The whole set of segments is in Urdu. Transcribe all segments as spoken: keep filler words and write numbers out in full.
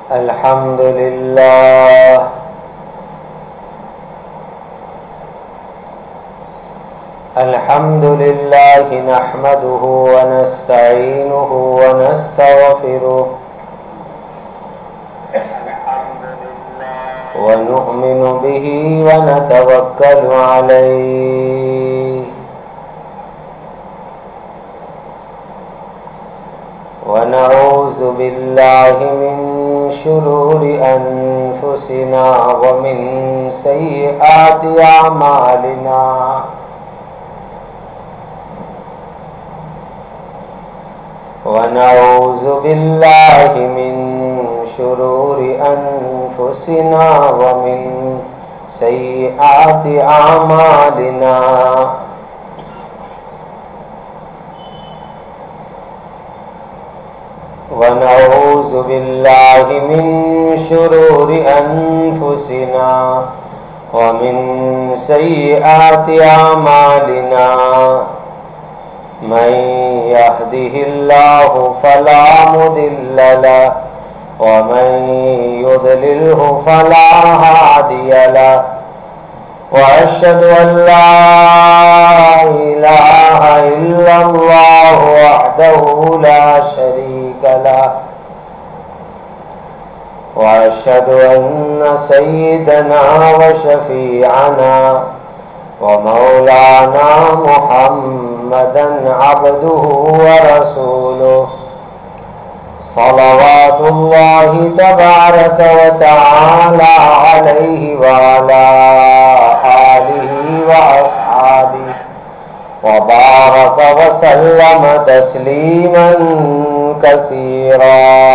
الحمد لله الحمد لله نحمده ونستعينه ونستغفره ونؤمن به ونتوكل عليه ونعوذ بالله من شرور أنفسنا ومن سيئات أعمالنا ونعوذ بالله من شرور أنفسنا ومن سيئات أعمالنا ونعوذ بالله من شرور أنفسنا ومن سيئات أعمالنا من يهده الله فلا مضل له ومن يضلله فلا هادي له وأشهد أن لا إله إلا الله وحده لا شريك له وأشهد أن سيدنا وشفيعنا ومولانا محمدا عبده ورسوله صلوات الله تبارك وتعالى عليه وعلى آله وأصحابه وبارك وسلم تسليما كثيرا.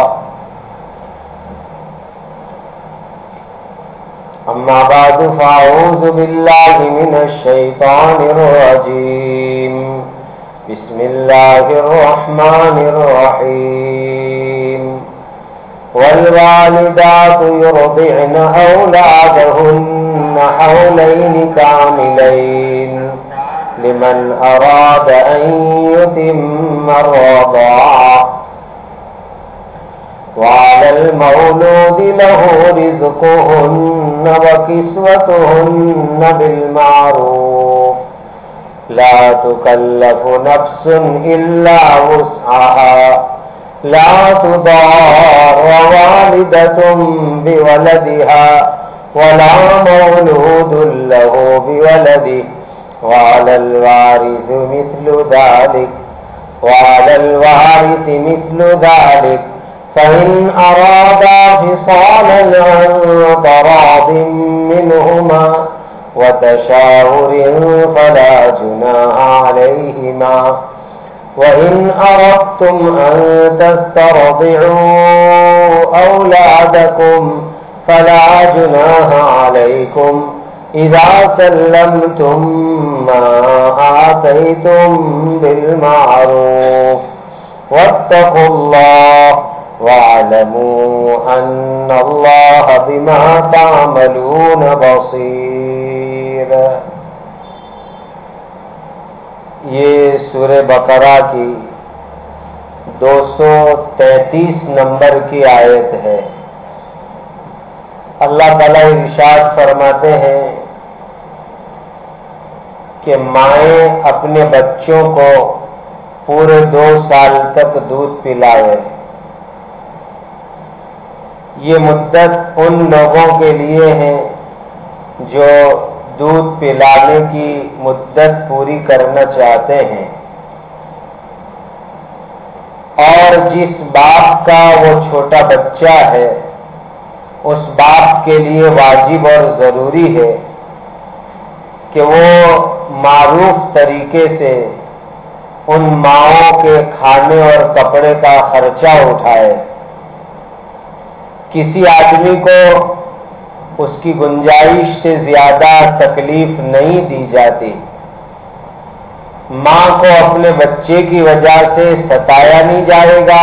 أما بعد فأعوذ بالله من الشيطان الرجيم. بسم الله الرحمن الرحيم. والوالدات يرضعن أولادهن حولين كاملين لمن أراد أن يتم الرضاعة وعلى المولود له رزقهن وكسوتهن بالمعروف لا تكلف نفس إلا وسعها لا تضار والدة بولدها ولا مولود له بولده وعلى الوارث مثل ذلك وعلى الوارث مثل ذلك فإن أرادا فصالا عن تراض منهما وتشاور فلا جناح عليهما وإن أردتم أن تسترضعوا أولادكم فلا جناح عليكم إذا سلمتم ما آتيتم بالمعروف واتقوا الله واعلموا أن الله بما تعملون بصير. یہ سورہ بقرہ کی دو سو تینتیس نمبر کی آیت ہے. اللہ تعالیٰ ارشاد فرماتے ہیں کہ مائیں اپنے بچوں کو پورے دو سال تک دودھ پلائے. یہ مدت ان لوگوں کے لیے ہے جو دودھ پلانے کی مدت پوری کرنا چاہتے ہیں اور جس باپ کا وہ چھوٹا بچہ ہے اس باپ کے لیے واجب اور ضروری ہے کہ وہ معروف طریقے سے ان ماؤں کے کھانے اور کپڑے کا خرچہ اٹھائے. کسی آدمی کو اس کی گنجائش سے زیادہ تکلیف نہیں دی جاتی. ماں کو اپنے بچے کی وجہ سے ستایا نہیں جائے گا،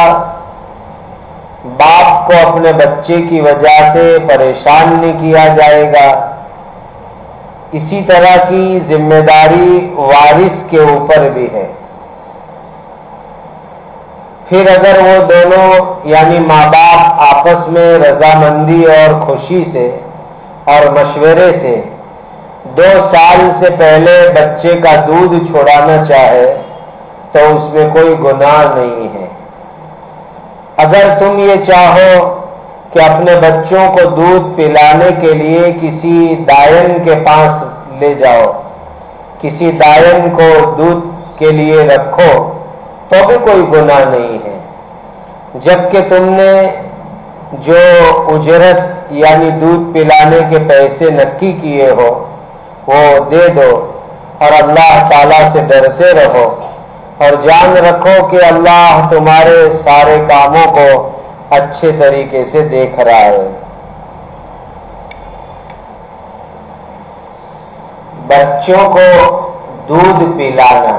باپ کو اپنے بچے کی وجہ سے پریشان نہیں کیا جائے گا. اسی طرح کی ذمہ داری وارث کے اوپر بھی ہے. پھر اگر وہ دونوں یعنی ماں باپ آپس میں رضامندی اور خوشی سے اور مشورے سے دو سال سے پہلے بچے کا دودھ چھوڑانا چاہے تو اس میں کوئی گناہ نہیں ہے۔ اگر تم یہ چاہو کہ اپنے بچوں کو دودھ پلانے کے لیے کسی دائن کے پاس لے جاؤ، کسی دائن کو دودھ کے لیے رکھو تو بھی کوئی گناہ نہیں ہے، جبکہ تم نے جو اجرت یعنی دودھ پلانے کے پیسے نکی کیے ہو وہ دے دو، اور اللہ تعالی سے ڈرتے رہو، اور جان رکھو کہ اللہ تمہارے سارے کاموں کو اچھے طریقے سے دیکھ رہا ہے۔ بچوں کو دودھ پلانا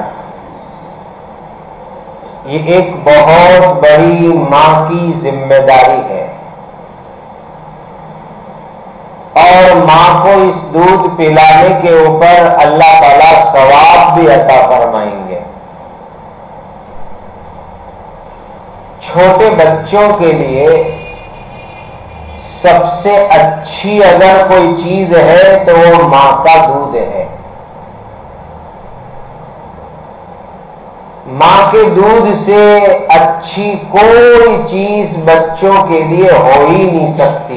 یہ ایک بہت بڑی ماں کی ذمہ داری ہے، اور ماں کو اس دودھ پلانے کے اوپر اللہ تعالیٰ ثواب بھی عطا فرمائیں گے۔ چھوٹے بچوں کے لیے سب سے اچھی اگر کوئی چیز ہے تو وہ ماں کا دودھ ہے۔ ماں کے دودھ سے اچھی کوئی چیز بچوں کے لیے ہو ہی نہیں سکتی۔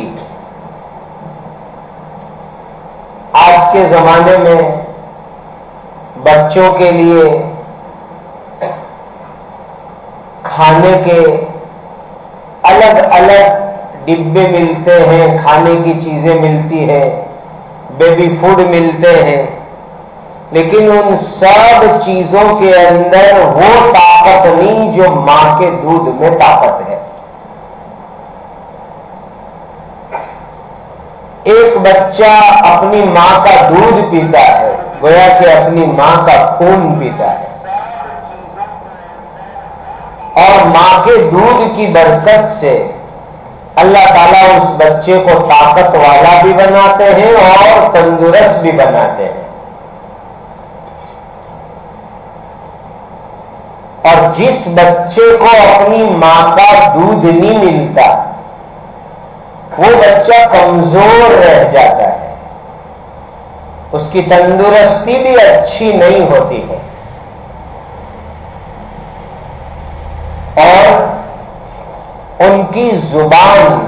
آج کے زمانے میں بچوں کے لیے کھانے کے الگ الگ ڈبے ملتے ہیں، کھانے کی چیزیں ملتی ہیں، بیبی فوڈ ملتے ہیں، لیکن ان سب چیزوں کے اندر وہ طاقت نہیں جو ماں کے دودھ میں طاقت ہے۔ ایک بچہ اپنی ماں کا دودھ پیتا ہے گویا کہ اپنی ماں کا خون پیتا ہے، اور ماں کے دودھ کی برکت سے اللہ تعالیٰ اس بچے کو طاقت والا بھی بناتے ہیں اور تندرست بھی بناتے ہیں۔ اور جس بچے کو اپنی ماں کا دودھ نہیں ملتا وہ بچہ کمزور رہ جاتا ہے، اس کی تندرستی بھی اچھی نہیں ہوتی ہے، اور ان کی زبان،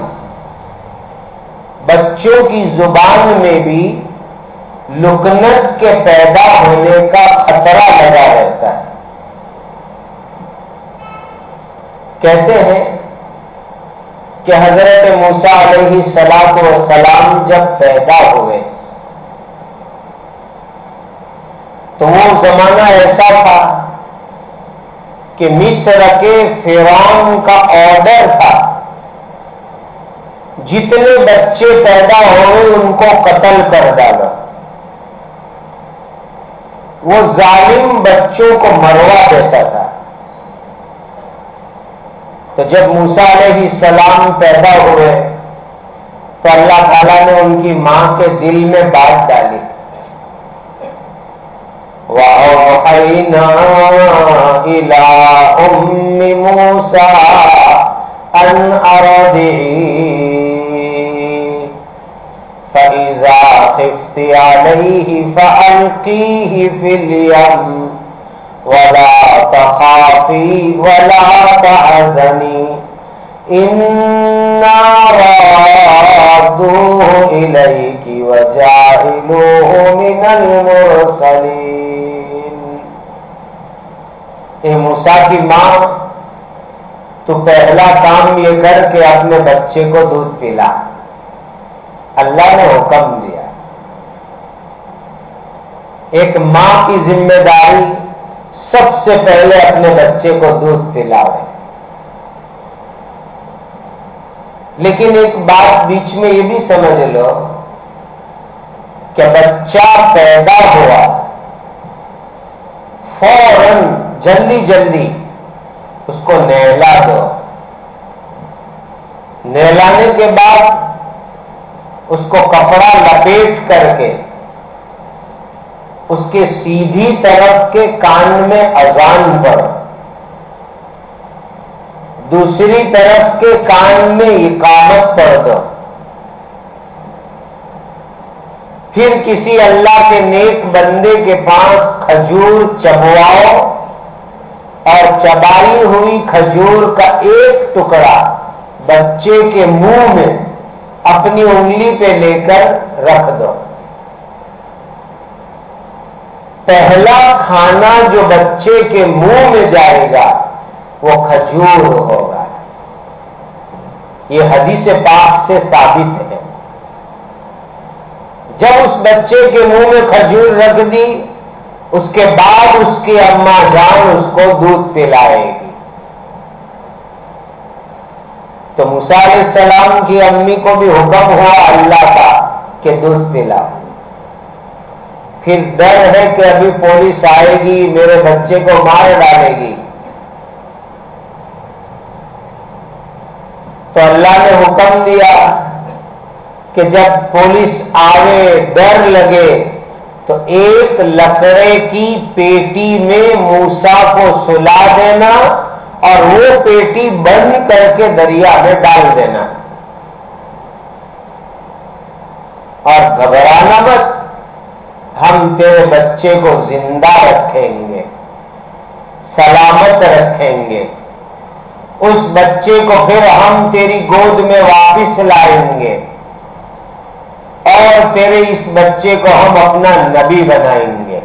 بچوں کی زبان میں بھی لکنت کے پیدا ہونے کا خطرہ لگا رہتا ہے۔ کہتے ہیں کہ حضرت موسیٰ علیہ الصلوۃ والسلام جب پیدا ہوئے تو وہ زمانہ ایسا تھا کہ مصر کے فرعون کا آرڈر تھا جتنے بچے پیدا ہوئے ان کو قتل کر ڈالو۔ وہ ظالم بچوں کو مروا دیتا تھا۔ تو جب موسیٰ علیہ السلام پیدا ہوئے تو اللہ تعالیٰ نے ان کی ماں کے دل میں بات ڈالی، وَأَوْحَيْنَا إِلَىٰ أُمِّ مُوسَىٰ أَنْ أَرْضِعِيهِ فَإِذَا خِفْتِ عَلَيْهِ فَأَلْقِيهِ فِي الْيَمِّ وَلَا تَخَافِي وَلَا تَحْزَنِي إِنَّا رَادُّوهُ إِلَيْكِ وَجَاعِلُوهُ مِنَ الْمُرْسَلِينَ۔ اے موسیٰ کی ماں، تو پہلا کام یہ کر کے اپنے بچے کو دودھ پلا۔ اللہ نے حکم دیا۔ ایک ماں کی ذمہ داری سب سے پہلے اپنے بچے کو دودھ پلاوے، لیکن ایک بات بیچ میں یہ بھی سمجھ لو کہ بچہ پیدا ہوا فوراً جلدی جلدی اس کو نہلا دو۔ نہلانے کے بعد اس کو کپڑا لپیٹ کر کے اس کے سیدھی طرف کے کان میں اذان پڑھو، دوسری طرف کے کان میں اقامت پڑھ دو، پھر کسی اللہ کے نیک بندے کے پاس کھجور چبواؤ اور چبائی ہوئی کھجور کا ایک ٹکڑا بچے کے منہ میں اپنی انگلی پہ لے کر رکھ دو۔ پہلا کھانا جو بچے کے منہ میں جائے گا وہ کھجور ہوگا۔ یہ حدیث پاک سے ثابت ہے۔ جب اس بچے کے منہ میں کھجور رکھ دی، اس کے بعد اس کی اماں جان اس کو دودھ پلائے گی۔ تو موسیٰ علیہ السلام کی امی کو بھی حکم ہوا اللہ کا کہ دودھ پلاؤ۔ پھر ڈر ہے کہ ابھی پولیس آئے گی، میرے بچے کو مار ڈالے گی، تو اللہ نے حکم دیا کہ جب پولیس آوے ڈر لگے تو ایک لکڑے کی پیٹی میں موسیٰ کو سلا دینا اور وہ پیٹی بند کر کے دریا میں ڈال دینا، اور گھبرانا مت، ہم تیرے بچے کو زندہ رکھیں گے، سلامت رکھیں گے، اس بچے کو پھر ہم تیری گود میں واپس لائیں گے اور تیرے اس بچے کو ہم اپنا نبی بنائیں گے۔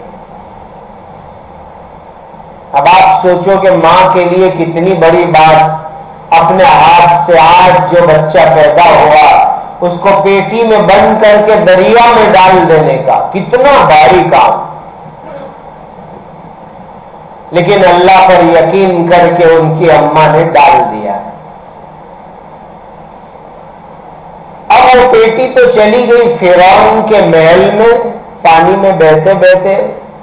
اب آپ سوچو کہ ماں کے لیے کتنی بڑی بات، اپنے ہاتھ سے آج جو بچہ پیدا ہوا اس کو پیٹی میں بند کر کے دریا میں ڈال دینے کا، کتنا بھاری کام، لیکن اللہ پر یقین کر کے ان کی اماں نے ڈال دیا۔ اب وہ پیٹی تو چلی گئی فرعون کے محل میں پانی میں بہتے بہتے،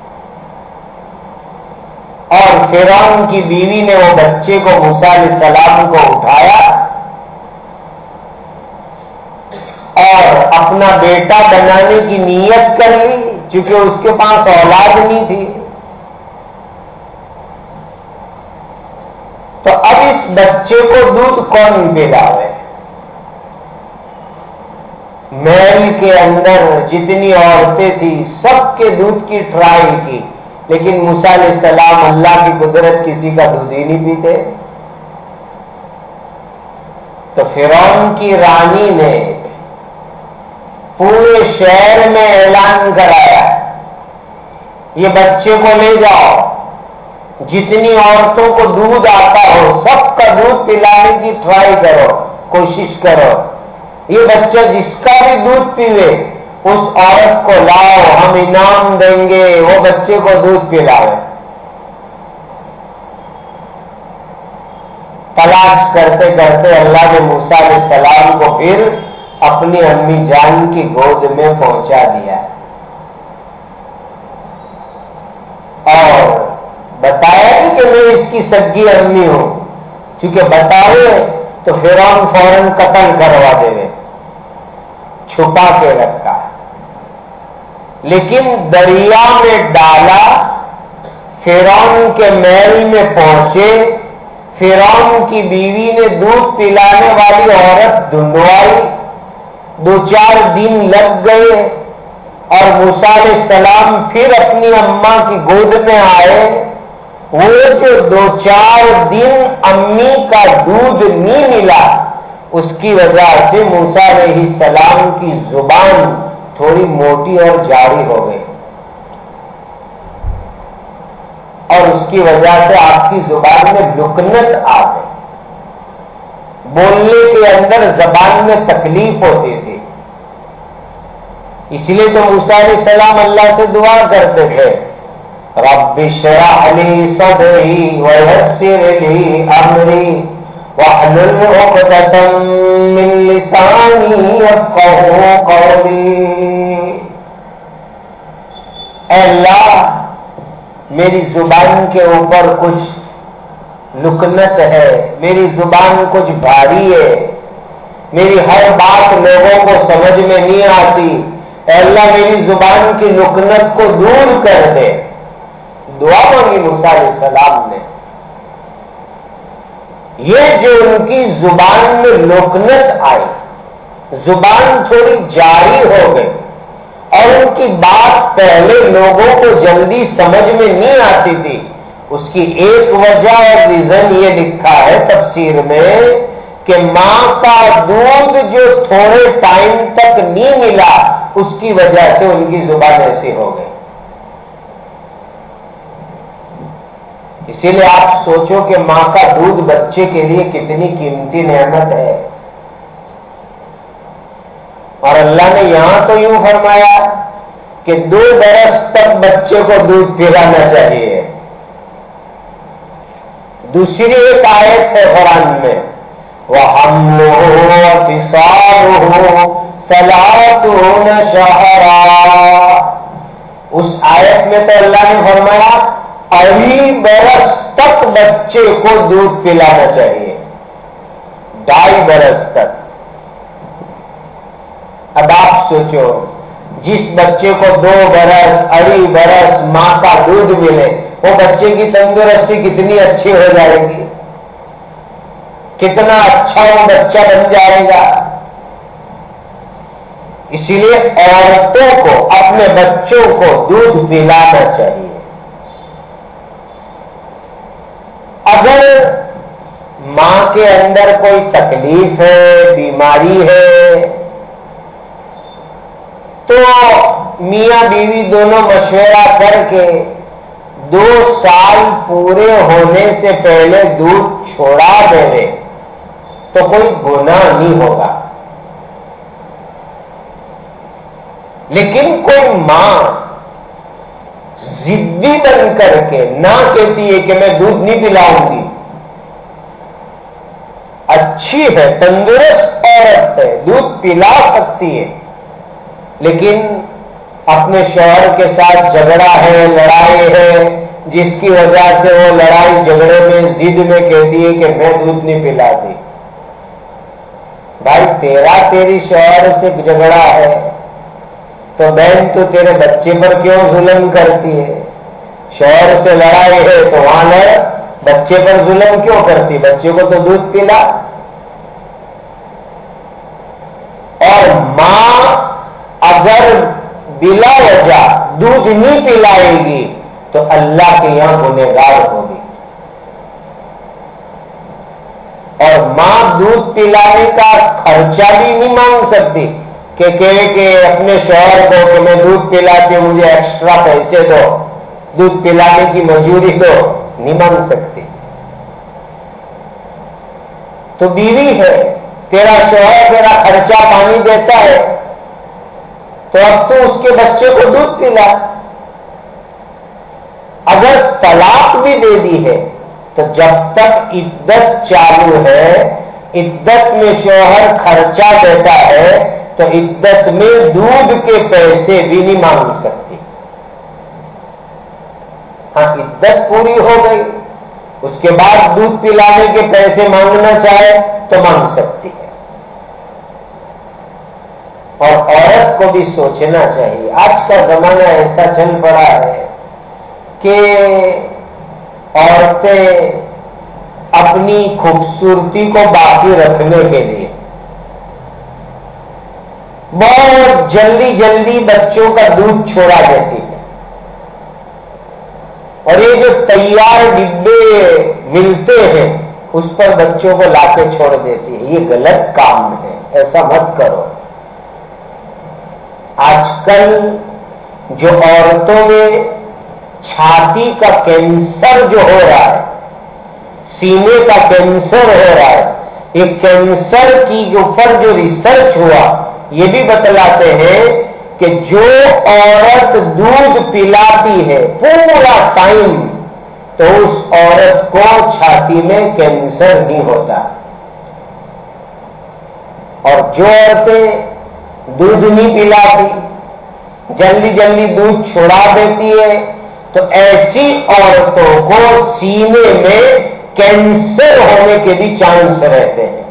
اور فرعون کی بیوی نے وہ بچے کو موسیٰ علیہ السلام کو اٹھایا اور اپنا بیٹا بنانے کی نیت کر لی، چونکہ اس کے پاس اولاد نہیں تھی۔ تو اب اس بچے کو دودھ کون پلاوے؟ محل کے اندر جتنی عورتیں تھیں سب کے دودھ کی ٹرائی کی، لیکن موسیٰ علیہ السلام اللہ کی قدرت کسی کا دودھ ہی نہیں پیتے۔ تو فرعون کی رانی نے پورے شہر میں اعلان کرایا، یہ بچے کو لے جاؤ، جتنی عورتوں کو دودھ آتا ہو سب کا دودھ پلانے کی ٹرائی کرو، کوشش کرو، یہ بچہ جس کا بھی دودھ پیوے اس عورت کو لاؤ، ہم انعام دیں گے، وہ بچے کو دودھ پلاوے۔ تلاش کرتے کرتے اللہ نے موسیٰ علیہ السلام کو پھر اپنی امی جان کی گود میں پہنچا دیا اور بتایا نہیں کہ میں اس کی سگی امی ہوں، چونکہ بتاوے تو فرعون فوراً قتل کروا دے، چھپا کے رکھا، لیکن دریا میں ڈالا، فرعون کے محل میں پہنچے، فرعون کی بیوی نے دودھ پلانے والی عورت ڈھونڈوائی، دو چار دن لگ گئے اور موسیٰ علیہ السلام پھر اپنی اماں کی گود میں آئے۔ وہ جو دو چار دن امی کا دودھ نہیں ملا اس کی وجہ سے موسیٰ علیہ السلام کی زبان تھوڑی موٹی اور جاری ہو گئی، اور اس کی وجہ سے آپ کی زبان میں لکنت آ گئی، بولنے کے اندر زبان میں تکلیف ہوتی تھی۔ اس لیے تو موسیٰ علیہ السلام اللہ سے دعا کرتے تھے، رب اشرح لی صدری ویسر لی امری واحلل عقدۃ من لسانی یفقہوا قولی۔ اے اللہ میری زبان کے اوپر کچھ لکنت ہے، میری زبان کچھ بھاری ہے، میری ہر بات لوگوں کو سمجھ میں نہیں آتی، اے اللہ میری زبان کی لکنت کو دور کر دے۔ دعا مانگی موسیٰ علیہ السلام نے، یہ جو ان کی زبان میں لوکنت آئی، زبان تھوڑی جاری ہو گئی اور ان کی بات پہلے لوگوں کو جلدی سمجھ میں نہیں آتی تھی، اس کی ایک وجہ اور ریزن یہ لکھا ہے تفسیر میں کہ ماں کا دودھ جو تھوڑے ٹائم تک نہیں ملا اس کی وجہ سے ان کی زبان ایسی ہو گئی۔ اسی لیے آپ سوچو کہ ماں کا دودھ بچے کے لیے کتنی قیمتی نعمت ہے، اور اللہ نے یہاں تو یوں فرمایا کہ دو برس تک بچے کو دودھ پلانا چاہیے۔ دوسری ایک آیت ہے قرآن میں وَحَمْلُهُ وَفِصَالُهُ ثَلَاثُونَ شَهْرًا، اس آیت میں تو اللہ نے فرمایا اڑھی برس تک بچے کو دودھ پلانا چاہیے، ڈھائی برس تک۔ اب آپ سوچو جس بچے کو دو برس اڑھی برس ماں کا دودھ ملے وہ بچے کی تندرستی کتنی اچھی ہو جائے گی، کتنا اچھا وہ بچہ بن جائے گا۔ اسی لیے عورتوں کو اپنے بچوں کو دودھ پلانا چاہیے۔ اگر ماں کے اندر کوئی تکلیف ہے، بیماری ہے، تو میاں بیوی دونوں مشورہ کر کے دو سال پورے ہونے سے پہلے دودھ چھوڑا دے تو کوئی گناہ نہیں ہوگا۔ لیکن کوئی ماں ضدی بن کر کے نہ کہتی ہے کہ میں دودھ نہیں پلاؤں گی، اچھی ہے، تندرست عورت ہے، دودھ پلا سکتی ہے، لیکن اپنے شوہر کے ساتھ جھگڑا ہے، لڑائی ہے، جس کی وجہ سے وہ لڑائی جھگڑے میں ضد میں کہتی ہے کہ میں دودھ نہیں پلاتی۔ بھائی تیرا تیری شوہر سے جھگڑا ہے تو بہن تو تیرے بچے پر کیوں ظلم کرتی ہے؟ شوہر سے لڑائی ہے تو وہاں لڑ، بچے پر ظلم کیوں کرتی؟ بچے کو تو دودھ پلا۔ اور ماں اگر بلا وجہ دودھ نہیں پلائے گی تو اللہ کے یہاں گنہگار ہوگی، اور ماں دودھ پلانے کا خرچہ بھی نہیں مانگ سکتی کہ کہے کہ اپنے شوہر کو کہ میں دودھ پلاتی ہوں مجھے ایکسٹرا پیسے دو، دودھ پلانے کی مجوری دو، نہیں مانگ سکتی۔ تو بیوی ہے، تیرا شوہر تیرا خرچہ پانی دیتا ہے تو اب تو اس کے بچے کو دودھ پلا۔ اگر طلاق بھی دے دی ہے تو جب تک عدت چالو ہے، عدت میں شوہر خرچہ دیتا ہے تو عدت میں دودھ کے پیسے بھی نہیں مانگ سکتی۔ ہاں عدت پوری ہو گئی، اس کے بعد دودھ پلانے کے پیسے مانگنا چاہے تو مانگ سکتی ہے۔ اور عورت کو بھی سوچنا چاہیے، آج کا زمانہ ایسا چل پڑا ہے کہ عورتیں اپنی خوبصورتی کو باقی رکھنے کے لیے بہت جلدی جلدی بچوں کا دودھ چھوڑا دیتی ہے، اور یہ جو تیار ڈبے ملتے ہیں اس پر بچوں کو لا کے چھوڑ دیتی ہے۔ یہ غلط کام ہے، ایسا مت کرو۔ آج کل جو عورتوں میں چھاتی کا کینسر جو ہو رہا ہے، سینے کا کینسر ہو رہا ہے، یہ کینسر کی اوپر جو ریسرچ ہوا یہ بھی بتلاتے ہیں کہ جو عورت دودھ پلاتی ہے پورا ٹائم تو اس عورت کو چھاتی میں کینسر نہیں ہوتا، اور جو عورتیں دودھ نہیں پلاتی، جلدی جلدی دودھ چھوڑا دیتی ہے، تو ایسی عورتوں کو سینے میں کینسر ہونے کے بھی چانس رہتے ہیں۔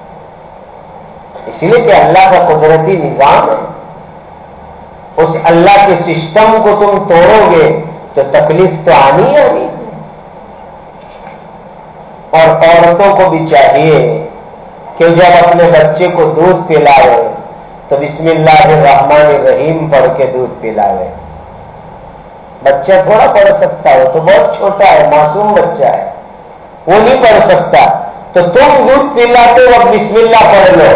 اس لیے کہ اللہ کا قدرتی نظام ہے، اس اللہ کے سسٹم کو تم توڑو گے تو تکلیف تو آنی آنی ہے۔ اور عورتوں کو بھی چاہیے کہ جب اپنے بچے کو دودھ پلائے تو بسم اللہ الرحمن الرحیم پڑھ کے دودھ پلائے. بچہ تھوڑا پڑھ سکتا ہے، تو بہت چھوٹا ہے، معصوم بچہ ہے، وہ نہیں پڑھ سکتا. تو تم دودھ پلاتے وقت بسم اللہ پڑھ لو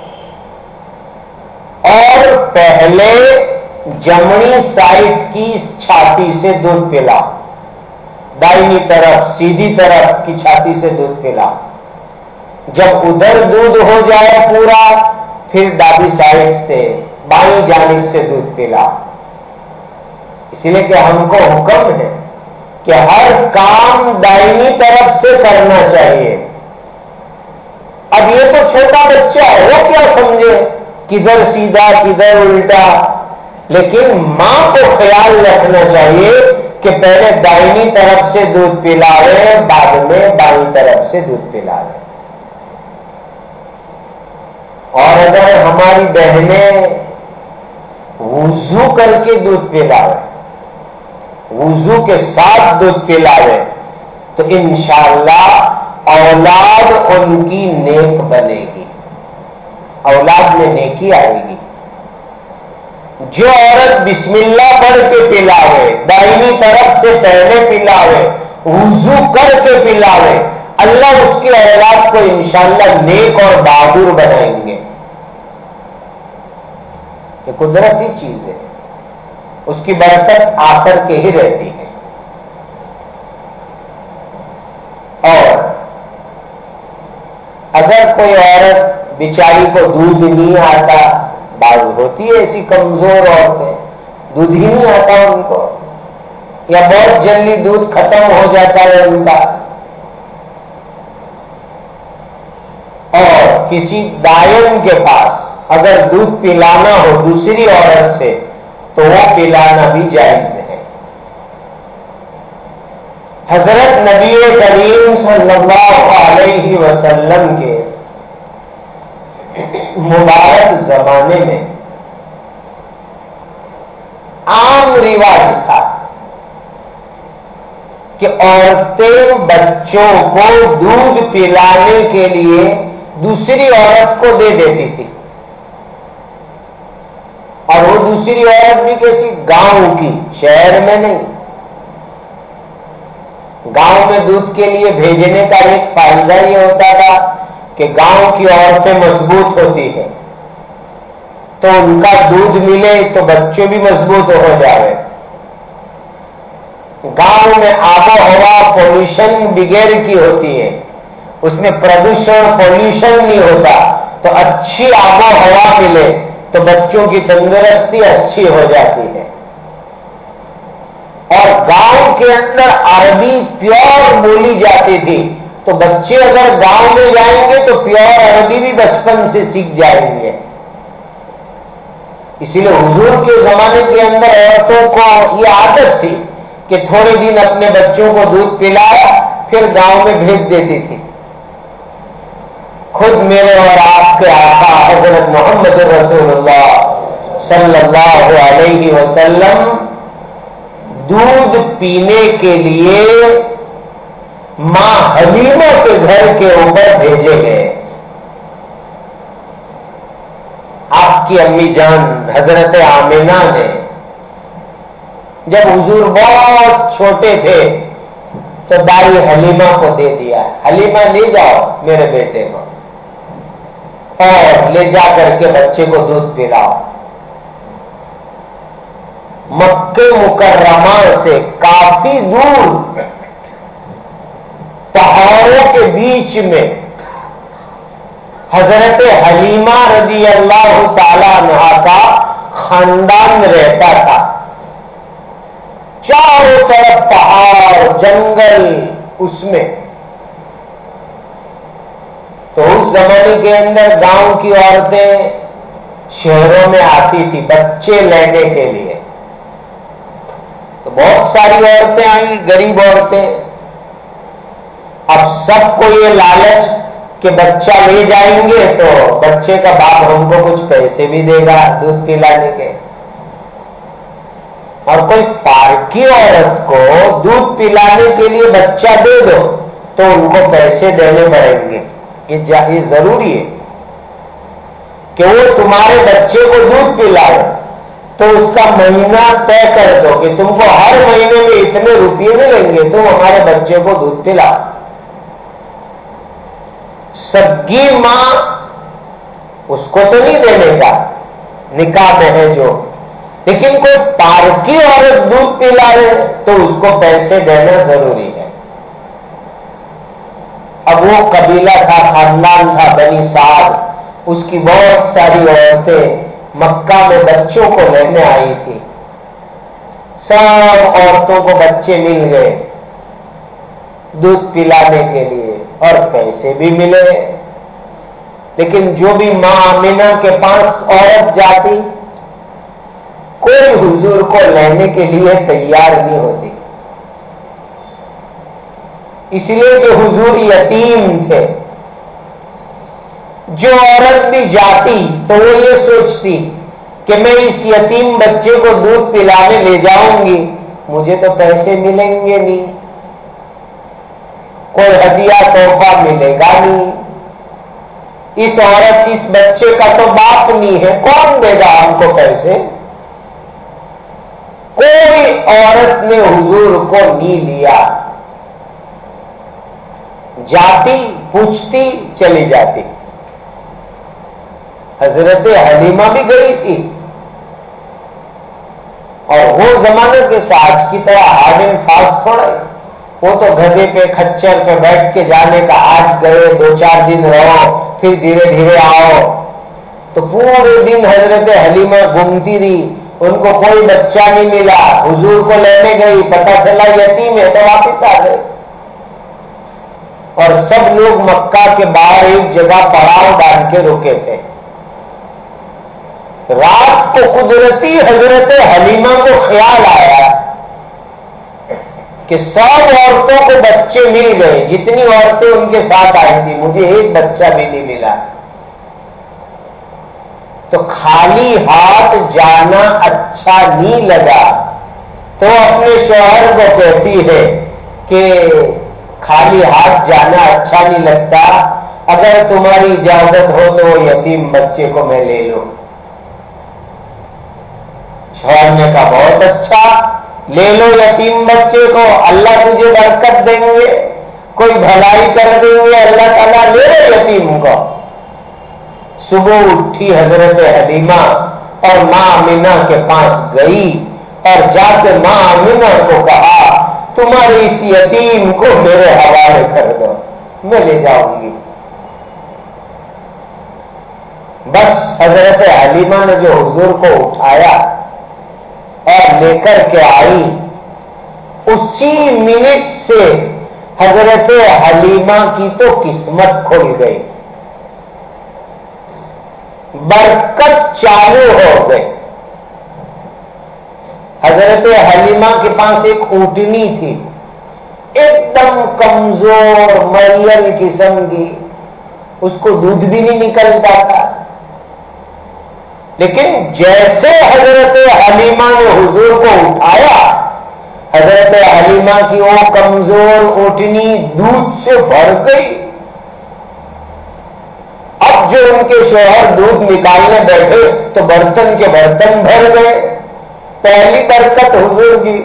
اور پہلے جمنی سائڈ کی چھاتی سے دودھ پلا، دائنی طرف سیدھی طرف کی چھاتی سے دودھ پلا. جب ادھر دودھ ہو جائے پورا پھر دابی سائڈ سے بائیں جانب سے دودھ پلا. اس لیے کہ ہم کو حکم ہے کہ ہر کام دائنی طرف سے کرنا چاہیے. اب یہ تو چھوٹا بچہ ہے، وہ کیا سمجھے کدھر سیدھا کدھر الٹا، لیکن ماں کو خیال رکھنا چاہیے کہ پہلے دائنی طرف سے دودھ پلاوے، بعد میں بائیں طرف سے دودھ پلاوے. اور اگر ہماری بہنیں وضو کر کے دودھ پلاوے، وضو کے ساتھ دودھ پلاوے، تو انشاءاللہ اولاد ان کی نیک بنے گی، اولاد میں نیکی آئے گی. جو عورت بسم اللہ پڑھ کے پلاوے، دائنی طرف سے پہلے پلاوے، وضو کر کے پلاوے، اللہ اس کی اولاد کو انشاءاللہ نیک اور بہادر بنائیں گے. یہ قدرتی چیز ہے، اس کی برکت آ کر کے ہی رہتی ہے. اور اگر کوئی عورت بیچاری کو دودھ نہیں آتا، بعض ہوتی ہے ایسی کمزور عورتیں دودھ ہی نہیں آتا ان کو، یا بہت جلدی دودھ ختم ہو جاتا ہے ان کا، اور کسی دائن کے پاس اگر دودھ پلانا ہو دوسری عورت سے تو وہ پلانا بھی جائز ہے. حضرت نبی کریم صلی اللہ علیہ وسلم کے مبارک زمانے میں عام رواج تھا کہ عورتیں بچوں کو دودھ پلانے کے لیے دوسری عورت کو دے دیتی تھی. اور وہ دوسری عورت بھی کیسی، گاؤں کی، شہر میں نہیں. گاؤں میں دودھ کے لیے بھیجنے کا ایک فائدہ یہ ہوتا تھا کہ گاؤں کی عورتیں مضبوط ہوتی ہیں تو ان کا دودھ ملے تو بچے بھی مضبوط ہو جائے. گاؤں میں آب و ہوا پولوشن بغیر کی ہوتی ہے، اس میں پردوشن پولوشن نہیں ہوتا، تو اچھی آب و ہوا ملے تو بچوں کی تندرستی اچھی ہو جاتی ہے. اور گاؤں کے اندر عربی پیور بولی جاتی تھی، تو بچے اگر گاؤں میں جائیں گے تو پیور عربی بھی بچپن سے سیکھ جائیں گے. اسی لیے حضور کے زمانے کے اندر عورتوں کو یہ عادت تھی کہ تھوڑے دن اپنے بچوں کو دودھ پلایا پھر گاؤں میں بھیج دیتی تھی. خود میرے اور آپ کے آقا حضرت محمد رسول اللہ صلی اللہ علیہ وسلم دودھ پینے کے لیے ماں حلیمہ کے گھر کے اوپر بھیجے گئے. آپ کی امی جان حضرت آمینہ نے جب حضور بہت چھوٹے تھے تو دائی حلیمہ کو دے دیا، حلیمہ لے جاؤ میرے بیٹے کو اور لے جا کر کے بچے کو دودھ پلاؤ. مکے مکرمہ سے کافی دور پہاڑوں کے بیچ میں حضرت حلیمہ رضی اللہ تعالی عنہا کا خاندان رہتا تھا. چاروں طرف پہاڑ جنگل اس میں. تو اس زمانے کے اندر گاؤں کی عورتیں شہروں میں آتی تھی بچے لینے کے لیے. تو بہت ساری عورتیں آئیں، غریب عورتیں. اب سب کو یہ لالچ کہ بچہ لے جائیں گے تو بچے کا باپ ہم کو کچھ پیسے بھی دے گا دودھ پلانے کے. اور کوئی پارکی عورت کو دودھ پلانے کے لیے بچہ دے دو تو ان کو پیسے دینے پڑیں گے. یہ ضروری ہے کہ وہ تمہارے بچے کو دودھ پلائے تو اس کا مہینہ طے کر دو کہ تم کو ہر مہینے میں اتنے روپیے ملیں گے، تم ہمارے بچے کو دودھ پلا. سگی ماں اس کو تو نہیں دینے کا، نکاح میں ہے جو، لیکن کوئی پارکی عورت دودھ پلا رہے تو اس کو پیسے دینا ضروری ہے. اب وہ قبیلہ تھا، خاندان تھا بنی سعد، اس کی بہت ساری عورتیں مکہ میں بچوں کو لینے آئی تھی. سب عورتوں کو بچے مل گئے دودھ پلانے کے لیے اور پیسے بھی ملے، لیکن جو بھی ماں آمینہ کے پاس عورت جاتی کوئی حضور کو لینے کے لیے تیار نہیں ہوتی، اس لیے کہ حضور یتیم تھے. جو عورت بھی جاتی تو وہ یہ سوچتی کہ میں اس یتیم بچے کو دودھ پلانے لے جاؤں گی، مجھے تو پیسے ملیں گے نہیں، کوئی ہدیہ تحفہ ملے گا نہیں، اس عورت اس بچے کا تو باپ نہیں ہے، کون دے گا ہم کو پیسے؟ کوئی عورت نے حضور کو نہیں لیا. جاتی پوچھتی چلی جاتی. حضرت حلیمہ بھی گئی تھی اور وہ زمانے کے ساتھ کی طرح ہارڈ اینڈ فاسٹ تھوڑا، وہ تو گدھے پہ کھچر پہ بیٹھ کے جانے کا، آج گئے دو چار دن رہو پھر دھیرے دھیرے آؤ. تو پورے دن حضرت حلیمہ گھومتی رہی، ان کو کوئی بچہ نہیں ملا. حضور کو لینے گئی، پتہ چلا یتیم ہے تو واپس آ گئے. اور سب لوگ مکہ کے باہر ایک جگہ پڑاؤ ڈال کے رکے تھے. رات کو قدرتی حضرت حلیمہ کو خیال آیا کہ سب عورتوں کو بچے مل گئے، جتنی عورتیں ان کے ساتھ آئی تھی، مجھے ایک بچہ بھی نہیں ملا. تو خالی ہاتھ جانا اچھا نہیں لگا، تو اپنے شوہر کو کہتی ہے کہ خالی ہاتھ جانا اچھا نہیں لگتا، اگر تمہاری اجازت ہو تو وہ یتیم بچے کو میں لے لوں. شوہر نے کہا بہت اچھا، لے لو یتیم بچے کو، اللہ تجھے برکت دیں گے، کوئی بھلائی کر دیں گے اللہ تعالیٰ، لے لو یتیم کو. صبح اٹھی حضرت حلیمہ اور ماں آمینہ کے پاس گئی اور جا کے ماں آمینہ کو کہا تمہارے اس یتیم کو میرے حوالے کر دو، میں لے جاؤں گی. بس حضرت حلیمہ نے جو حضور کو اٹھایا اور لے کر کے آئی، اسی منٹ سے حضرت حلیمہ کی تو قسمت کھل گئی، برکت چالو ہو گئی. حضرت حلیمہ کے پاس ایک اونٹنی تھی، ایک دم کمزور مریل قسم کی، اس کو دودھ بھی نہیں نکلتا تھا. لیکن جیسے حضرت حلیمہ نے حضور کو اٹھایا، حضرت حلیمہ کی وہ کمزور اونٹنی دودھ سے بھر گئی. اب جو ان کے شوہر دودھ نکالنے بیٹھے تو برتن کے برتن بھر گئے. پہلی برکت حضور کی.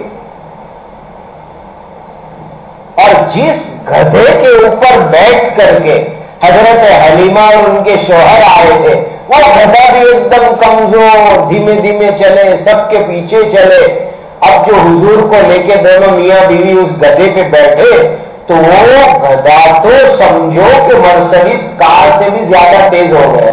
اور جس گدھے کے اوپر بیٹھ کر کے حضرت حلیمہ اور ان کے شوہر آئے تھے، وہ گدھا بھی ایک دم کمزور، دھیمے دھیمے چلے، سب کے پیچھے چلے. اب جو حضور کو لے کے دونوں میاں بیوی اس گدھے پہ بیٹھے تو وہ گدھا تو سمجھو کہ مرسڈیز کار سے بھی زیادہ تیز ہو گیا،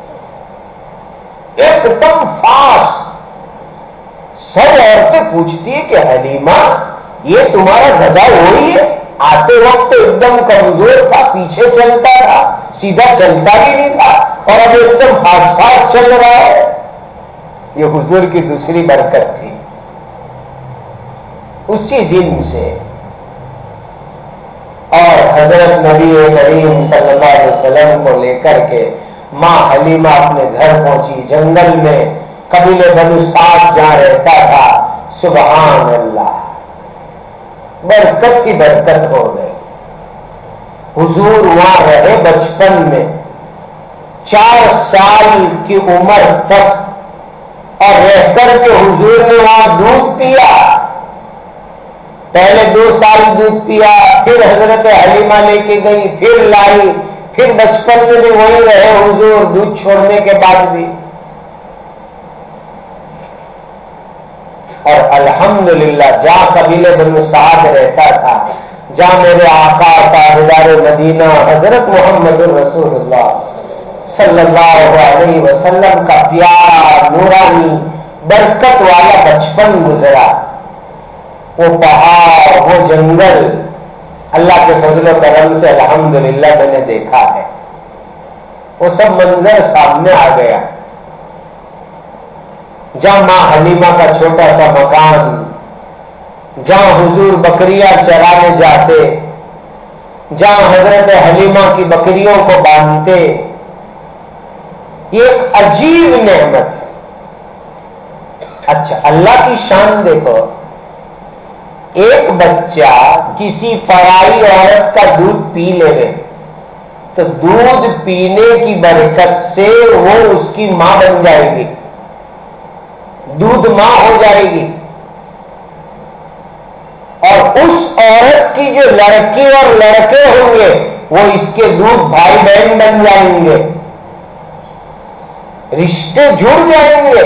ایک دم فاسٹ. سب عورتیں پوچھتی ہے کہ حلیمہ یہ تمہارا گدھا وہی ہے؟ آتے وقت ایک دم کمزور تھا، پیچھے چلتا تھا، سیدھا چلتا بھی نہیں تھا، اور اب ایک دم فاسٹ فاسٹ چل رہا ہے. یہ حضور کی دوسری برکت تھی. اسی دن سے اور حضرت نبی کریم صلی اللہ علیہ وسلم کو لے کر کے ماں حلیمہ اپنے گھر پہنچی، جنگل میں قبیلے بنو سعد جہاں رہتا تھا. سبحان اللہ، برکت کی برکت ہو گئی. حضور وہاں رہے بچپن میں چار سال کی عمر تک، اور رہ کر کے حضور نے وہاں دودھ پیا. پہلے دو سال دودھ پیا، پھر حضرت حلیمہ لے کے گئی، پھر لائی، پھر بچپن میں بھی وہی رہے حضور دودھ چھوڑنے کے بعد بھی. اور الحمدللہ جہاں قبیلے بنو سعد رہتا تھا، جہاں میرے آقا تاجدار مدینہ حضرت محمد رسول اللہ صلی اللہ علیہ وسلم کا پیار نورانی برکت والا بچپن گزرا، وہ پہاڑ وہ جنگل اللہ کے فضل و کرم سے الحمدللہ میں نے دیکھا ہے. وہ سب منظر سامنے آ گیا. جہاں ماں حلیمہ کا چھوٹا سا مکان، جہاں حضور بکریاں چرانے جاتے، جہاں حضرت حلیمہ کی بکریوں کو باندھتے، یہ ایک عجیب نعمت ہے. اچھا اللہ کی شان دیکھو، ایک بچہ کسی پرائی عورت کا دودھ پی لے تو دودھ پینے کی برکت سے وہ اس کی ماں بن جائے گی، دودھ ماں ہو جائے گی. اور اس عورت کی جو لڑکی اور لڑکے ہوں گے وہ اس کے دودھ بھائی بہن بن جائیں گے، رشتے جڑ جائیں گے.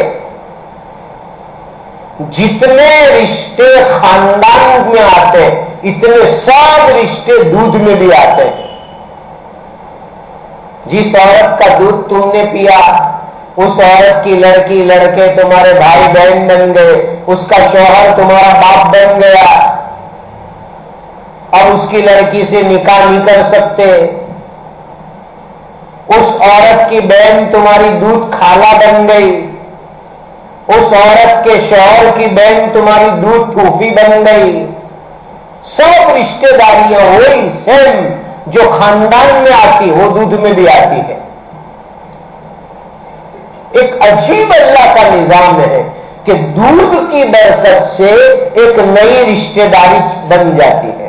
جتنے رشتے خاندان میں آتے ہیں اتنے سب رشتے دودھ میں بھی آتے ہیں. جس عورت کا دودھ تم نے پیا اس عورت کی لڑکی لڑکے تمہارے بھائی بہن بن گئے، اس کا شوہر تمہارا باپ بن گیا. اب اس کی لڑکی سے نکاح نہیں کر سکتے، اس عورت کی بہن تمہاری دودھ خالہ بن گئی، اس عورت کے شوہر کی بہن تمہاری دودھ پھوپھی بن گئی. سب رشتے داریاں وہی سیم جو خاندان میں آتی وہ دودھ میں بھی آتی ہے. ایک عجیب اللہ کا نظام ہے کہ دودھ کی برکت سے ایک نئی رشتے داری بن جاتی ہے.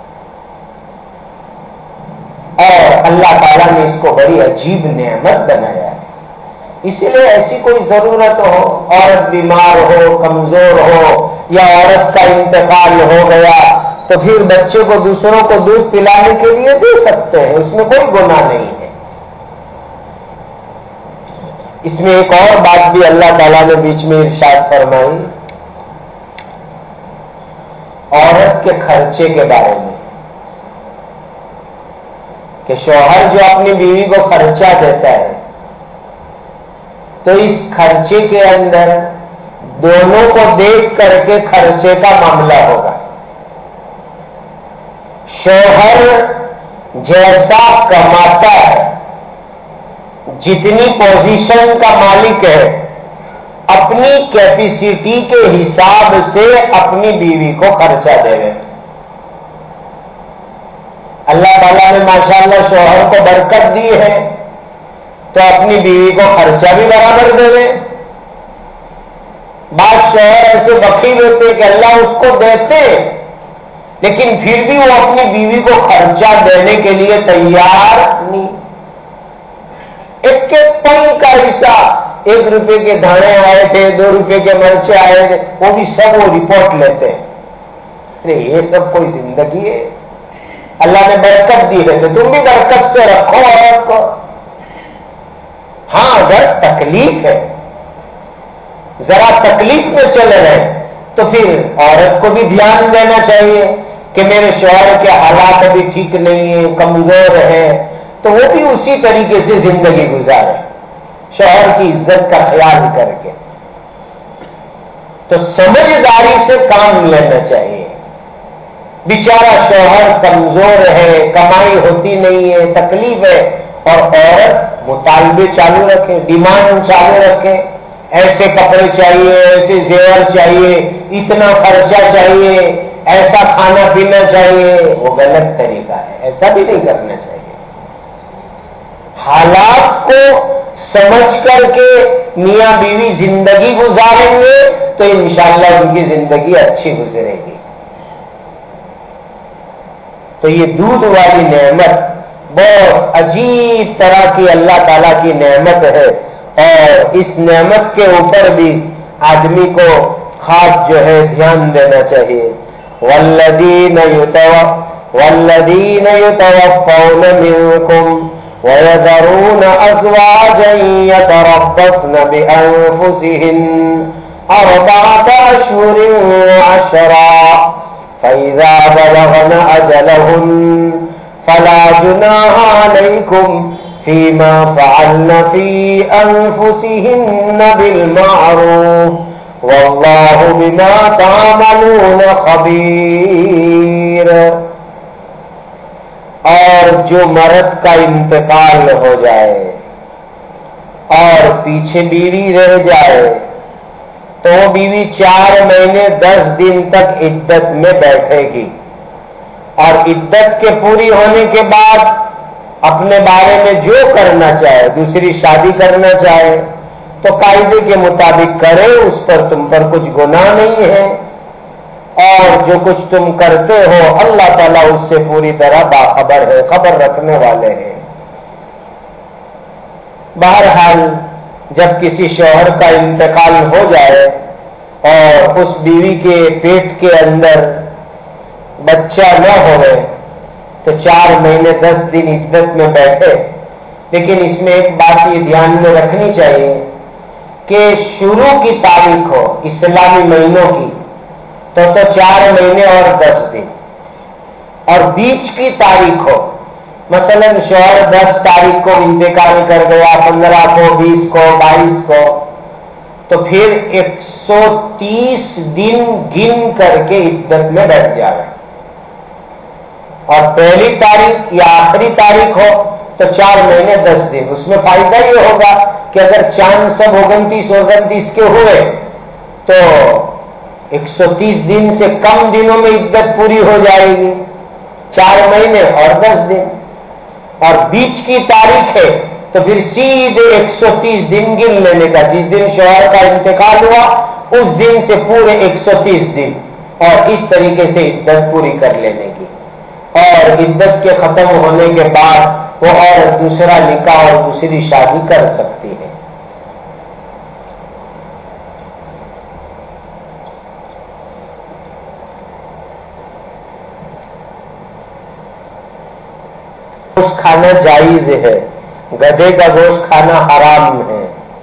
اور اللہ تعالیٰ نے اس کو بڑی عجیب نعمت بنایا ہے. اسی لیے ایسی کوئی ضرورت ہو، عورت بیمار ہو، کمزور ہو، یا عورت کا انتقال ہو گیا تو پھر بچے کو دوسروں کو دودھ پلانے کے لیے دے سکتے ہیں، اس میں کوئی گناہ نہیں ہے. اس میں ایک اور بات بھی اللہ تعالیٰ نے بیچ میں ارشاد فرمائی عورت کے خرچے کے بارے میں، کہ شوہر جو اپنی بیوی کو خرچہ دیتا ہے تو اس خرچے کے اندر دونوں کو دیکھ کر کے خرچے کا معاملہ ہوگا. شوہر جیسا کماتا ہے، جتنی پوزیشن کا مالک ہے، اپنی کیپیسٹی کے حساب سے اپنی بیوی کو خرچہ دے گا. اللہ تعالیٰ نے ماشاءاللہ شوہر کو برکت دی ہے تو اپنی بیوی کو خرچہ بھی برابر دے دے. بعض شوہر ایسے بخیل ہوتے کہ اللہ اس کو دیتے لیکن پھر بھی وہ اپنی بیوی کو خرچہ دینے کے لیے تیار نہیں. ایک ایک پن کا حصہ، ایک روپے کے دھانے آئے تھے، دو روپے کے مرچے آئے تھے، وہ بھی سب وہ رپورٹ لیتے ہیں. ارے یہ سب کوئی زندگی ہے؟ اللہ نے برکت دی ہے تو تم بھی برکت سے رکھو عورت کو. ہاں اگر تکلیف ہے، ذرا تکلیف میں چل رہے تو پھر عورت کو بھی دھیان دینا چاہیے کہ میرے شوہر کے حالات ابھی ٹھیک نہیں ہیں، کمزور ہے، تو وہ بھی اسی طریقے سے زندگی گزارے، شوہر کی عزت کا خیال کر کے. تو سمجھداری سے کام لینا چاہیے. بیچارہ شوہر کمزور ہے، کمائی ہوتی نہیں ہے، تکلیف ہے، اور عورت مطالبے چالو رکھے، ڈیمانڈ چالو رکھے، ایسے کپڑے چاہیے، ایسے زیور چاہیے، اتنا خرچہ چاہیے، ایسا کھانا پینا چاہیے. وہ غلط طریقہ ہے، ایسا بھی نہیں کرنا چاہیے. حالات کو سمجھ کر کے میاں بیوی زندگی گزاریں گے تو انشاءاللہ ان کی زندگی اچھی گزرے گی. تو یہ دودھ والی نعمت بہت عجیب طرح کی اللہ تعالیٰ کی نعمت ہے، اور اس نعمت کے اوپر بھی آدمی کو خاص جو ہے دھیان دینا چاہیے۔ والذین والذین یتوفون منکم وَيَذَرُونَ أَزْوَاجًا يَتَرَبَّصْنَ بِأَنفُسِهِنَّ أَرْبَعَةَ أَشْهُرٍ وَعَشْرًا فَإِذَا بَلَغْنَ أَجَلَهُنَّ فَلَا جُنَاحَ عَلَيْكُمْ فِيمَا فَعَلْنَ فِي أَنفُسِهِنَّ بِالْمَعْرُوفِ وَاللَّهُ بِمَا تَعْمَلُونَ خَبِيرٌ۔ اور جو مرد کا انتقال ہو جائے اور پیچھے بیوی رہ جائے تو وہ بیوی چار مہینے دس دن تک عدت میں بیٹھے گی، اور عدت کے پوری ہونے کے بعد اپنے بارے میں جو کرنا چاہے، دوسری شادی کرنا چاہے تو قاعدے کے مطابق کرے، اس پر تم پر کچھ گناہ نہیں ہے، اور جو کچھ تم کرتے ہو اللہ تعالیٰ اس سے پوری طرح باخبر ہے، خبر رکھنے والے ہیں۔ بہرحال جب کسی شوہر کا انتقال ہو جائے اور اس بیوی کے پیٹ کے اندر بچہ نہ ہوئے تو چار مہینے دس دن عدت میں بیٹھے، لیکن اس میں ایک بات یہ دھیان میں رکھنی چاہیے کہ شروع کی تاریخ ہو اسلامی مہینوں کی تو تو چار مہینے اور دس دن، اور بیچ کی تاریخ ہو، مثلا شوہر دس تاریخ کو انتقال کر گیا، پندرہ کو، بیس کو، بائیس کو، تو پھر ایک سو تیس دن گن کر کے عدت میں بیٹھ جائے، اور پہلی تاریخ یا آخری تاریخ ہو تو چار مہینے دس دن۔ اس میں فائدہ یہ ہوگا کہ اگر چاند سب اگنتیس اگنتیس کے ہوئے تو ایک سو تیس دن سے کم دنوں میں عدت پوری ہو جائے گی، چار مہینے اور دس دن، اور بیچ کی تاریخ ہے تو پھر سیدھے ایک سو تیس دن گن لینے کا، جس دن شوہر کا انتقال ہوا اس دن سے پورے ایک سو تیس دن، اور اس طریقے سے عدت پوری کر لینے کی، اور عدت کے ختم ہونے کے بعد وہ اور دوسرا نکاح اور دوسری شادی کر سکتی ہے۔ گوشت کھانا جائز ہے، گدھے کا گوشت کھانا حرام ہے۔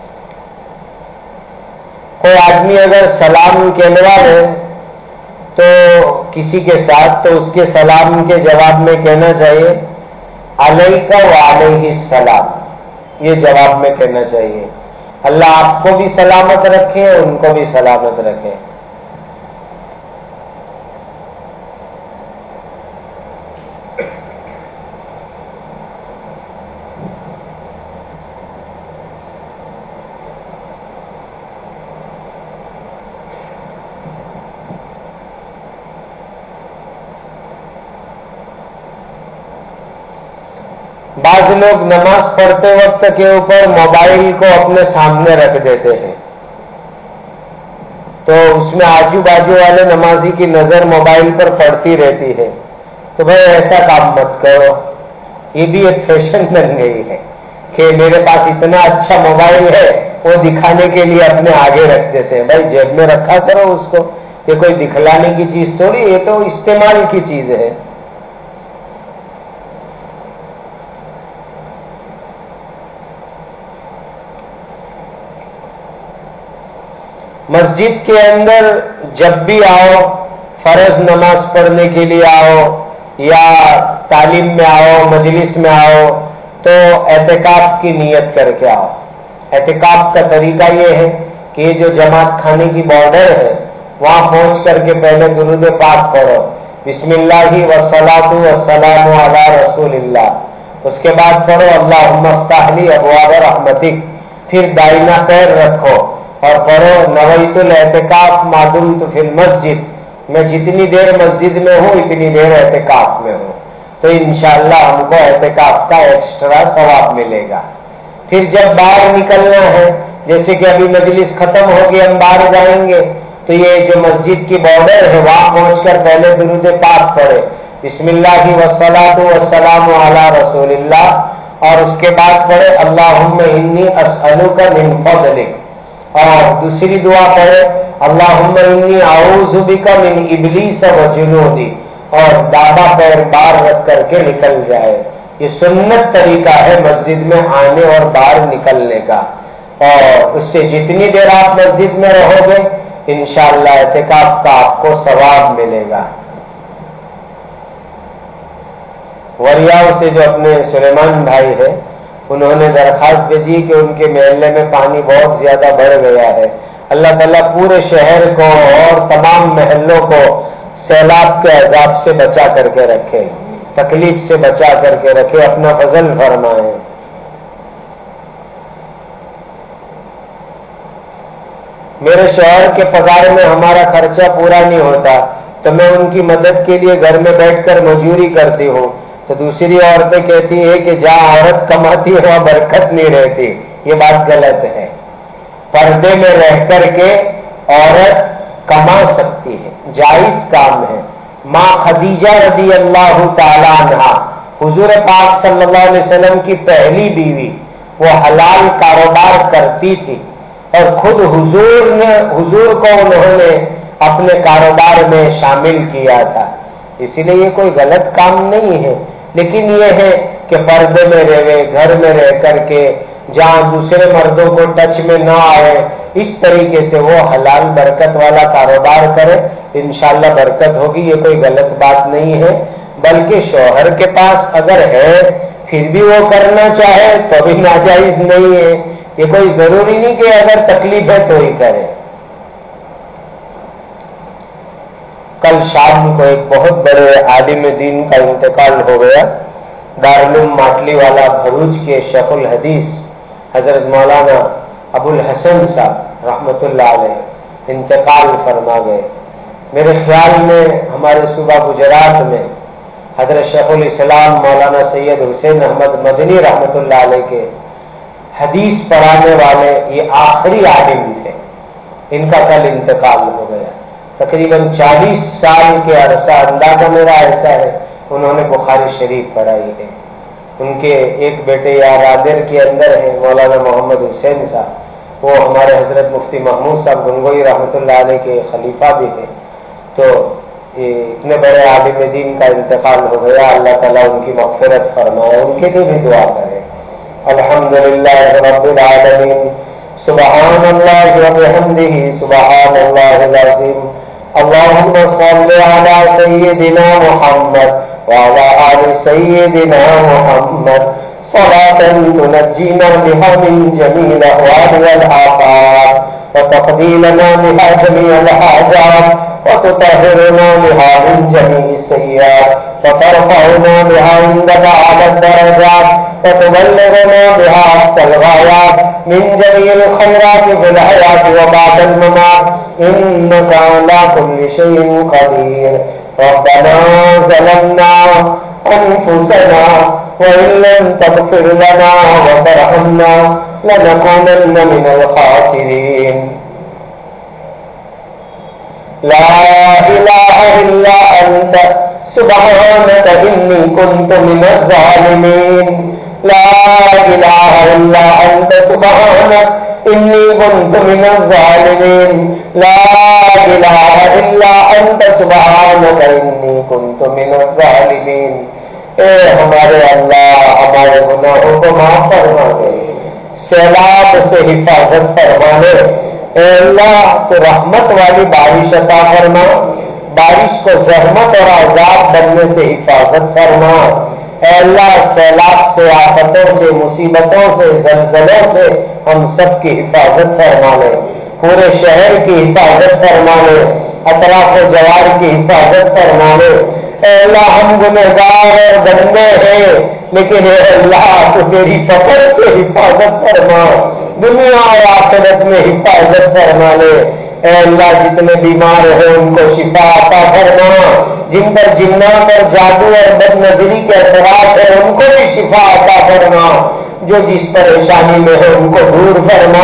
کوئی آدمی اگر سلام کہلوا لے تو کسی کے ساتھ تو اس کے سلام کے جواب میں کہنا چاہیے علیک و علیہ السلام، یہ جواب میں کہنا چاہیے۔ اللہ آپ کو بھی سلامت رکھے، ان کو بھی سلامت رکھے۔ بعض لوگ نماز پڑھتے وقت کے اوپر موبائل کو اپنے سامنے رکھ دیتے ہیں، تو اس میں آجو باجو والے نمازی کی نظر موبائل پر پڑتی رہتی ہے، تو بھائی ایسا کام مت کرو۔ یہ بھی ایک فیشن بن گئی ہے کہ میرے پاس اتنا اچھا موبائل ہے، وہ دکھانے کے لیے اپنے آگے رکھ دیتے ہیں۔ بھائی جیب میں رکھا کرو اس کو، یہ کوئی دکھلانے کی چیز تھوڑی، یہ تو استعمال کی چیز ہے۔ مسجد کے اندر جب بھی آؤ، فرض نماز پڑھنے کے لیے آؤ یا تعلیم میں آؤ، مجلس میں آؤ، تو اعتکاف کی نیت کر کے آؤ۔ اعتکاف کا طریقہ یہ ہے کہ یہ جو جماعت خانے کی بارڈر ہے وہاں پہنچ کر کے پہلے درود پاک پڑھو، بسم اللہ والصلاۃ والسلام علی رسول اللہ، اس کے بعد پڑھو اللہم افتح لی ابواب رحمتک، پھر دائنا پیر رکھو اور پڑھو نویت الاعتکاف ما دمت فی المسجد، میں جتنی دیر مسجد میں ہوں اتنی دیر اعتکاف میں ہوں، تو انشاءاللہ ہم کو اعتکاف کا ایکسٹرا ثواب ملے گا۔ پھر جب باہر نکلنا ہے، جیسے کہ ابھی مجلس ختم ہوگی ہم باہر جائیں گے، تو یہ جو مسجد کی بارڈر ہے وہاں پہنچ کر پہلے درود پاک پڑھے، بسم اللہ والصلاۃ والسلام علی رسول اللہ، اور اس کے بعد پڑھے اللہم انی اسألک من فضلک، اور دوسری دعا پڑھے اللہم انی اعوذ بک من ابلیس و جنودی، اور دابا پیر بار رکھ کر کے نکل جائے۔ یہ سنت طریقہ ہے مسجد میں آنے اور باہر نکلنے کا، اور اس سے جتنی دیر آپ مسجد میں رہو گے انشاءاللہ اعتکاف کا آپ کو ثواب ملے گا۔ وریاؤ سے جو اپنے سلیمان بھائی ہے، انہوں نے درخواست بھیجی کہ ان کے محلے میں پانی بہت زیادہ بڑھ گیا ہے، اللہ تعالیٰ پورے شہر کو اور تمام محلوں کو سیلاب کے عذاب سے بچا کر کے رکھے، تکلیف سے بچا کر کے رکھے، اپنا فضل فرمائے۔ میرے شوہر کے پگار میں ہمارا خرچہ پورا نہیں ہوتا تو میں ان کی مدد کے لیے گھر میں بیٹھ کر مزدوری کرتی ہوں، تو دوسری عورتیں کہتی ہیں کہ جہاں عورت کماتی ہے وہاں برکت نہیں رہتی۔ یہ بات غلط ہے، پردے میں رہ کر کے عورت کما سکتی ہے، جائز کام ہے۔ ماں خدیجہ رضی اللہ تعالی عنہا حضور پاک صلی اللہ علیہ وسلم کی پہلی بیوی، وہ حلال کاروبار کرتی تھی، اور خود حضور نے حضور کو انہوں نے اپنے کاروبار میں شامل کیا تھا، اسی لیے یہ کوئی غلط کام نہیں ہے، لیکن یہ ہے کہ پردے میں رہے، گھر میں رہ کر کے جہاں دوسرے مردوں کو ٹچ میں نہ آئے، اس طریقے سے وہ حلال برکت والا کاروبار کرے، انشاءاللہ برکت ہوگی۔ یہ کوئی غلط بات نہیں ہے، بلکہ شوہر کے پاس اگر ہے پھر بھی وہ کرنا چاہے تو بھی ناجائز نہیں ہے، یہ کوئی ضروری نہیں کہ اگر تکلیف ہے تو ہی کرے۔ کل شام کو ایک بہت بڑے عالم دین کا انتقال ہو گیا، دارالعلوم ماٹلی والا بھروچ کے شیخ الحدیث حضرت مولانا ابو الحسن صاحب رحمت اللہ علیہ انتقال فرما گئے۔ میرے خیال میں ہمارے صوبہ گجرات میں حضرت شیخ الاسلام مولانا سید حسین احمد مدنی رحمت اللہ علیہ کے حدیث پڑھانے والے یہ آخری عالم تھے، ان کا کل انتقال ہو گیا۔ تقریباً چالیس سال کے عرصہ اندازہ میرا ایسا ہے انہوں نے بخاری شریف پڑھائی ہے۔ ان کے ایک بیٹے یارادر کے اندر ہیں مولانا محمد حسین صاحب، وہ ہمارے حضرت مفتی محمود صاحب گنگوئی رحمۃ اللہ علیہ کے خلیفہ بھی ہیں۔ تو یہ اتنے بڑے عالم دین کا انتقال ہو گیا، اللہ تعالیٰ ان کی مغفرت فرمائے، ان کے لیے بھی دعا کرے۔ الحمدللہ رب العالمین، سبحان اللہ وبحمدہ، سبحان اللہ العظیم، اللہم صل علی سیدنا محمد وعلى آل سيدنا محمد صلاة تنجينا بها من جميع الأهوال والآفات، وتقضي لنا بها جميع الحاجات، وتطهرنا بها من جميع السيئات، وترفعنا بها عندك أعلى الدرجات، وتبلغنا بها أقصى الغايات من جميع الخيرات في الحياة وبعد الممات، إنك على كل شيء قدير۔ ربنا ظلمنا أنفسنا وإن لم تغفر لنا وترحمنا لنكونن من الخاسرين۔ لا إله إلا أنت سبحانك إني كنت من الظالمين، لا إله إلا أنت سبحانك إني كنت من الظالمين، لا إله إلا أنت سبحانك إني كنت من الظالمين۔ اے ہمارے اللہ، ہمارے گناہوں کو معاف فرما دے، سیلاب سے حفاظت فرما دے۔ اے اللہ تو رحمت والی بارش عطا فرما، بارش کو زحمت اور عذاب بننے سے حفاظت فرما۔ اے اللہ سیلاب سے، آفتوں سے، مصیبتوں سے، زلزلوں سے ہم سب کی حفاظت فرما لے، پورے شہر کی حفاظت فرما لے، اطراف و جوار کی حفاظت فرما لے۔ اے اللہ ہم گنہگار اور بندے ہیں، لیکن اے اللہ تو تیری فضل سے حفاظت فرما، دنیا اور آخرت میں حفاظت فرما لے۔ اے اللہ جتنے بیمار ہیں ان کو شفا عطا فرما، جن پر جنات اور جادو اور بد نظری کے اثرات ہیں ان کو بھی شفا عطا فرما، جو جس پریشانی میں ہے ان کو دور فرما۔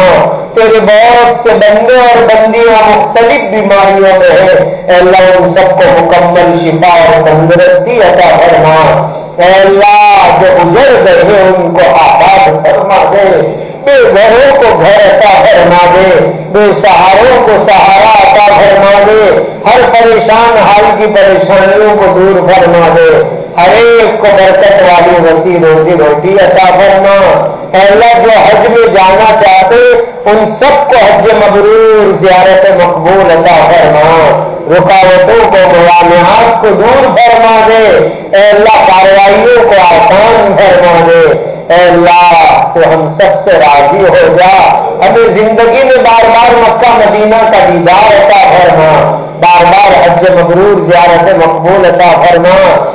تیرے بہت سے بندے اور بندیاں مختلف بیماریوں میں ہیں، اے اللہ ان سب کو مکمل شفا اور تندرستی عطا فرما، اے اللہ جو گزر گئے ہیں ان کو آباد فرما دے، بے گھروں کو گھر عطا فرما دے، بے سہاروں کو سہارا عطا فرما دے، ہر پریشان حال کی پریشانیوں کو دور فرما دے، ہر ایک کو برکت والی وسیع روزی روٹی عطا فرما، اے اللہ جو حج میں جانا چاہتے ان سب کو حج مبرور زیارت مقبول عطا فرما، رکاوٹوں کو موانعات کو دور فرما دے، اے اللہ کارروائیوں کو آسان فرما دے، اے اللہ تو ہم سب سے راضی ہو جا، ہمیں زندگی میں بار بار مکہ مدینہ کا دیدار عطا فرما، بار بار حج مبرور زیارت مقبول عطا فرما،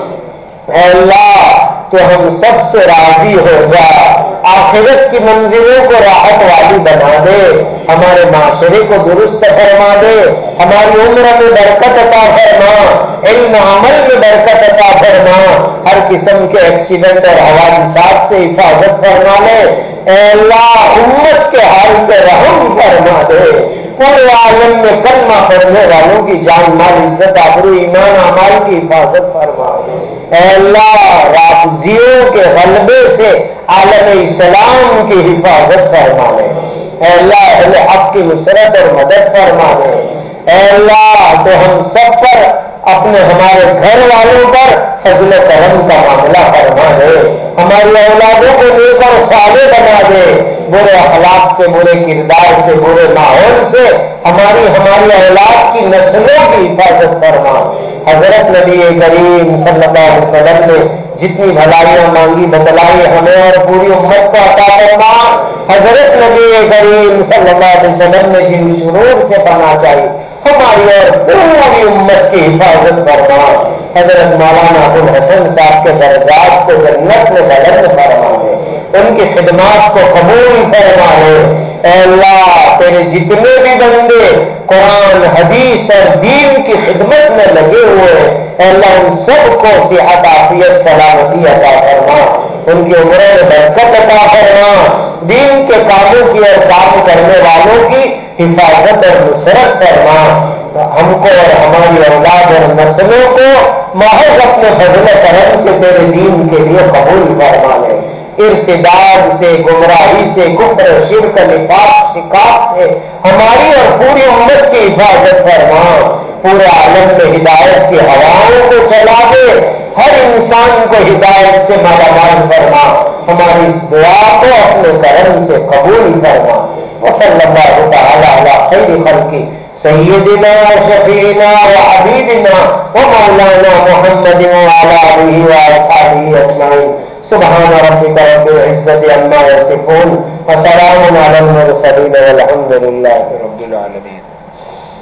اے اللہ تو ہم سب سے راضی ہو جا، آخرت کی منزلوں کو راحت والی بنا دے، ہمارے معاشرے کو درست فرما دے، ہماری عمر میں برکت عطا فرما، علم عمل میں برکت عطا فرما، ہر قسم کے ایکسیڈنٹ اور حوادثات سے حفاظت فرما لے، اے اللہ امت کے حال پہ رحم فرما دے، پورے عالم میں کلمہ پڑھنے والوں کی جان مال عزت آبرو ایمان اعمال کی حفاظت فرما، اے اللہ رافضیوں کے غلبے سے عالم اسلام کی حفاظت فرما لے، اے اللہ اہل حق کی نصرت اور مدد فرما لے، اے اللہ تو ہم سب پر اپنے ہمارے گھر والوں پر فضل و کرم کا معاملہ فرما دے، ہماری اولادوں کو لے کر صالح بنا دے، برے اخلاق سے برے کردار سے برے ماحول سے ہماری ہماری اولاد کی نسلوں کی حفاظت فرما، حضرت نبی کریم صلی اللہ علیہ وسلم نے جتنی بھلائیاں مانگی بتلائی ہمیں اور پوری امت کو عطا فرما، حضرت نبی کریم صلی اللہ علیہ وسلم نے جن شرور سے پناہ چاہی ہماری اور پوری امت کی حفاظت فرما، حضرت مولانا ابوالحسن صاحب کے درجات کو جنت میں بلند فرما دے، ان کی خدمات کو قبول فرما لے، اے اللہ تیرے جتنے بھی بندے قرآن حدیث اور دین کی خدمت میں لگے ہوئے اے اللہ ان سب کو صحت عافیت سلامتی عطا فرما، ان کی عمروں میں برکت عطا فرما، دین کے کاموں کی اور کام کرنے والوں کی حفاظت اور نصرت فرما، ہم کو اور ہماری اولاد اور نسلوں کو محض اپنے فضل کرم سے تیرے دین کے لیے قبول فرما لے، ارتداد سے گمراہی سے کفر شرک نفاق شکاف سے ہماری اور پوری امت کی حفاظت فرما، پورے عالم میں ہدایت کی ہواؤں کو چلا دے، ہر انسان کو ہدایت سے مالا مال فرما، ہماری اس دعا کو اپنے کرم سے قبول فرما، وصلی اللہ تعالی علی خیر خلقہ سیدنا شفیعنا وحبیبنا ومولانا محمد وعلی آلہ واصحابہ اجمعین، سبحان ربک رب العزة عما یصفون وسلام علی المرسلین والحمد للہ رب العالمین۔